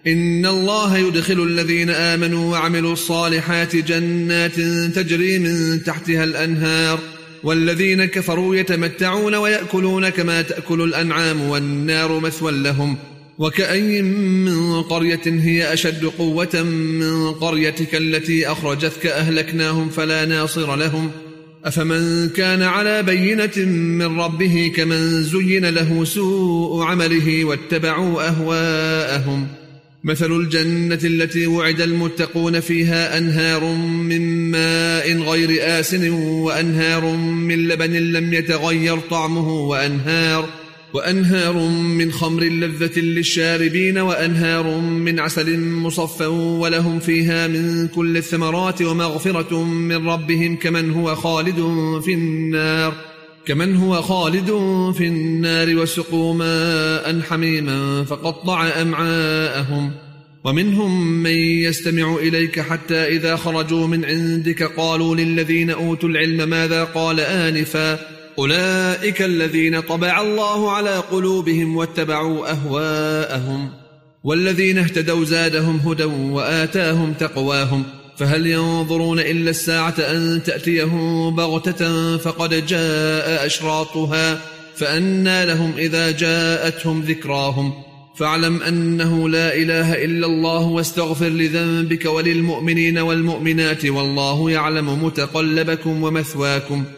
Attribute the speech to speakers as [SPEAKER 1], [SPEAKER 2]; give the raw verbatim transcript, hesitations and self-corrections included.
[SPEAKER 1] إن الله يدخل الذين آمنوا وعملوا الصالحات جنات تجري من تحتها الأنهار والذين كفروا يتمتعون ويأكلون كما تأكل الأنعام والنار مثوى لهم وكأي من قرية هي أشد قوة من قريتك التي أخرجتك أهلكناهم فلا ناصر لهم أفمن كان على بينة من ربه كمن زين له سوء عمله واتبعوا أهواءهم مثل الجنة التي وعد المتقون فيها أنهار من ماء غير آسن وأنهار من لبن لم يتغير طعمه وأنهار وأنهار من خمر لذة للشاربين وأنهار من عسل مصفى ولهم فيها من كل الثمرات ومغفرة من ربهم كمن هو خالد في النار كمن هو خالد في النار وسقوا ماء حميما فقطع أمعاءهم ومنهم من يستمع إليك حتى إذا خرجوا من عندك قالوا للذين أوتوا العلم ماذا قال آنفا أولئك الذين طبع الله على قلوبهم واتبعوا أهواءهم والذين اهتدوا زادهم هدى وآتاهم تقواهم فهل ينظرون إلا الساعة أن تأتيهم بغتة فقد جاء أشراطها فأنى لهم إذا جاءتهم ذكراهم فاعلم أنه لا إله إلا الله واستغفر لذنبك وللمؤمنين والمؤمنات والله يعلم متقلبكم ومثواكم